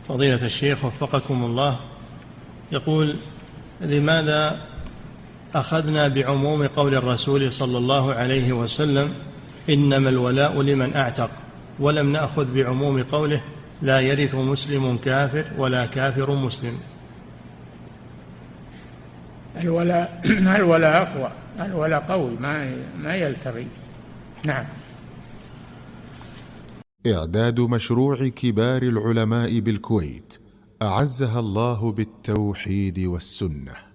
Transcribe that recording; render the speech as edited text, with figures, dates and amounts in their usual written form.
فضيلة الشيخ وفقكم الله، يقول: لماذا أخذنا بعموم قول الرسول صلى الله عليه وسلم إنما الولاء لمن أعتق، ولم نأخذ بعموم قوله لا يرث مسلم كافر ولا كافر مسلم؟ الولاء أقوى، الولاء قوي ما يلتغي. نعم. إعداد مشروع كبار العلماء بالكويت أعزها الله بالتوحيد والسنة.